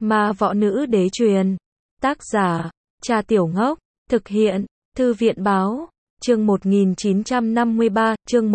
Ma võ nữ đế truyền. Tác giả, Cha Tiểu Ngốc. Thực hiện, Thư viện báo. Chương 1953, chương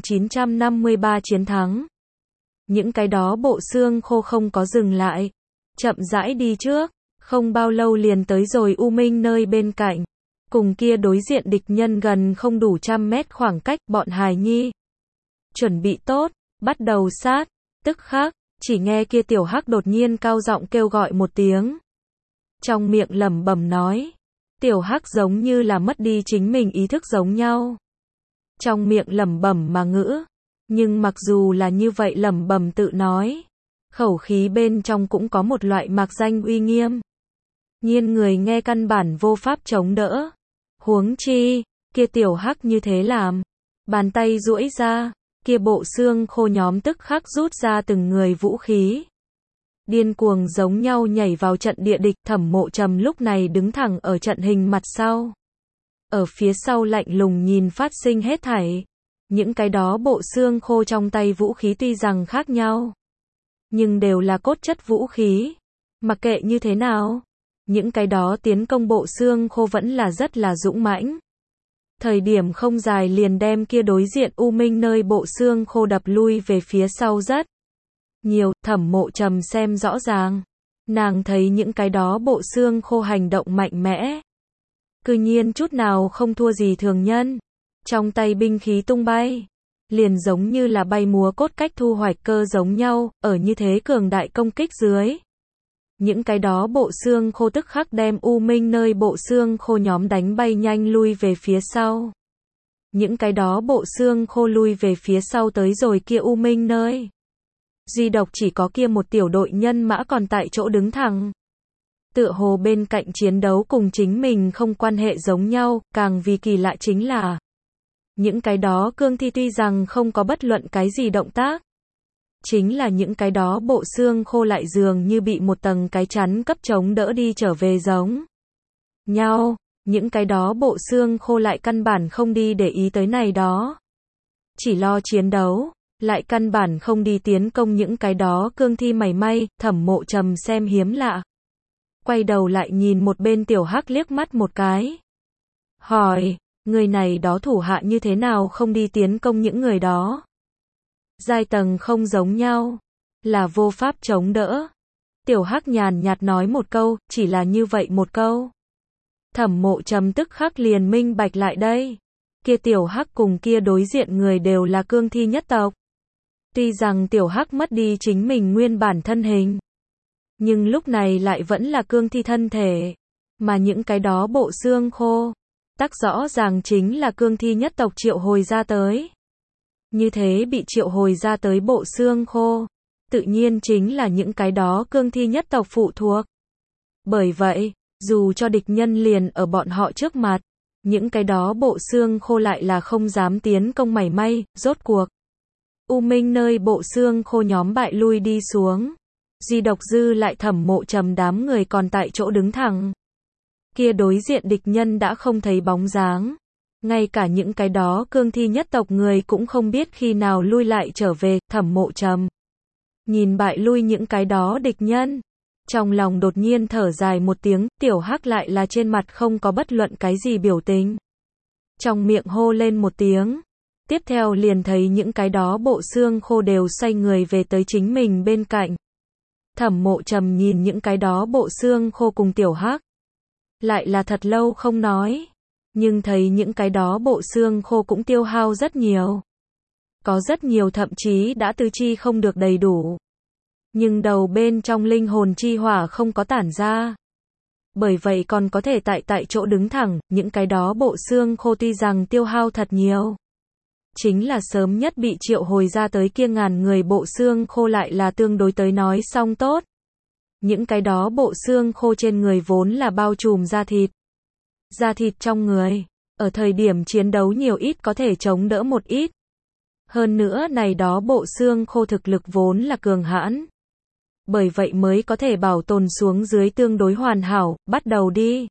1953 chiến thắng. Những cái đó bộ xương khô không có dừng lại. Chậm rãi đi trước. Không bao lâu liền tới rồi U Minh nơi bên cạnh. Cùng kia đối diện địch nhân gần không đủ 100 mét khoảng cách, bọn hài nhi. Chuẩn bị tốt, bắt đầu sát. Tức khắc, chỉ nghe kia tiểu hắc đột nhiên cao giọng kêu gọi một tiếng. Trong miệng lẩm bẩm nói. Tiểu hắc giống như là mất đi chính mình ý thức giống nhau. Trong miệng lẩm bẩm mà ngữ. Nhưng mặc dù là như vậy lẩm bẩm tự nói. Khẩu khí bên trong cũng có một loại mạc danh uy nghiêm. Nhiên người nghe căn bản vô pháp chống đỡ. Huống chi, kia tiểu hắc như thế làm. Bàn tay duỗi ra, kia bộ xương khô nhóm tức khắc rút ra từng người vũ khí. Điên cuồng giống nhau nhảy vào trận địa địch. Thẩm Mộ Trầm lúc này đứng thẳng ở trận hình mặt sau. Ở phía sau lạnh lùng nhìn phát sinh hết thảy. Những cái đó bộ xương khô trong tay vũ khí tuy rằng khác nhau, nhưng đều là cốt chất vũ khí. Mặc kệ như thế nào, những cái đó tiến công bộ xương khô vẫn là rất là dũng mãnh. Thời điểm không dài liền đem kia đối diện U Minh nơi bộ xương khô đập lui về phía sau rất nhiều. Thẩm Mộ Trầm xem rõ ràng. Nàng thấy những cái đó bộ xương khô hành động mạnh mẽ. Cư nhiên chút nào không thua gì thường nhân. Trong tay binh khí tung bay. Liền giống như là bay múa cốt cách thu hoạch cơ giống nhau, ở như thế cường đại công kích dưới. Những cái đó bộ xương khô tức khắc đem U Minh nơi bộ xương khô nhóm đánh bay nhanh lui về phía sau. Những cái đó bộ xương khô lui về phía sau tới rồi kia U Minh nơi. Duy độc chỉ có kia một tiểu đội nhân mã còn tại chỗ đứng thẳng. Tựa hồ bên cạnh chiến đấu cùng chính mình không quan hệ giống nhau, càng vì kỳ lạ chính là những cái đó cương thi tuy rằng không có bất luận cái gì động tác. Chính là những cái đó bộ xương khô lại dường như bị một tầng cái chắn cấp chống đỡ đi trở về giống nhau. Những cái đó bộ xương khô lại căn bản không đi để ý tới này đó. Chỉ lo chiến đấu, lại căn bản không đi tiến công những cái đó cương thi mảy may. Thẩm Mộ Trầm xem hiếm lạ. Quay đầu lại nhìn một bên tiểu hắc liếc mắt một cái. Hỏi, người này đó thủ hạ như thế nào không đi tiến công những người đó? Giai tầng không giống nhau, là vô pháp chống đỡ. Tiểu hắc nhàn nhạt nói một câu, chỉ là như vậy một câu. Thẩm Mộ Trầm tức khắc liền minh bạch lại đây. Kia tiểu hắc cùng kia đối diện người đều là cương thi nhất tộc. Tuy rằng tiểu hắc mất đi chính mình nguyên bản thân hình, nhưng lúc này lại vẫn là cương thi thân thể. Mà những cái đó bộ xương khô, tác rõ ràng chính là cương thi nhất tộc triệu hồi ra tới. Như thế bị triệu hồi ra tới bộ xương khô, tự nhiên chính là những cái đó cương thi nhất tộc phụ thuộc. Bởi vậy, dù cho địch nhân liền ở bọn họ trước mặt, những cái đó bộ xương khô lại là không dám tiến công mảy may. Rốt cuộc, U Minh nơi bộ xương khô nhóm bại lui đi xuống. Duy độc dư lại Thẩm Mộ Trầm đám người còn tại chỗ đứng thẳng. Kia đối diện địch nhân đã không thấy bóng dáng. Ngay cả những cái đó cương thi nhất tộc người cũng không biết khi nào lui lại trở về. Thẩm Mộ Trầm nhìn bại lui những cái đó địch nhân, trong lòng đột nhiên thở dài một tiếng. Tiểu hắc lại là trên mặt không có bất luận cái gì biểu tình. Trong miệng hô lên một tiếng. Tiếp theo liền thấy những cái đó bộ xương khô đều xoay người về tới chính mình bên cạnh. Thẩm Mộ Trầm nhìn những cái đó bộ xương khô cùng tiểu hắc. Lại là thật lâu không nói. Nhưng thấy những cái đó bộ xương khô cũng tiêu hao rất nhiều. Có rất nhiều thậm chí đã tứ chi không được đầy đủ. Nhưng đầu bên trong linh hồn chi hỏa không có tản ra. Bởi vậy còn có thể tại chỗ đứng thẳng. Những cái đó bộ xương khô tuy rằng tiêu hao thật nhiều, chính là sớm nhất bị triệu hồi ra tới kia ngàn người bộ xương khô lại là tương đối tới nói xong tốt. Những cái đó bộ xương khô trên người vốn là bao trùm da thịt. Da thịt trong người, ở thời điểm chiến đấu nhiều ít có thể chống đỡ một ít. Hơn nữa này đó bộ xương khô thực lực vốn là cường hãn. Bởi vậy mới có thể bảo tồn xuống dưới tương đối hoàn hảo. Bắt đầu đi.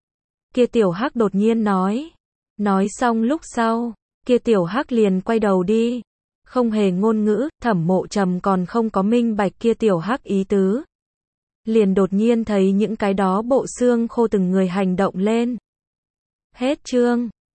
Kia tiểu hắc đột nhiên nói. Nói xong lúc sau, kia tiểu hắc liền quay đầu đi. Không hề ngôn ngữ. Thẩm Mộ Trầm còn không có minh bạch kia tiểu hắc ý tứ. liền đột nhiên thấy những cái đó bộ xương khô từng người hành động lên. Hết chương.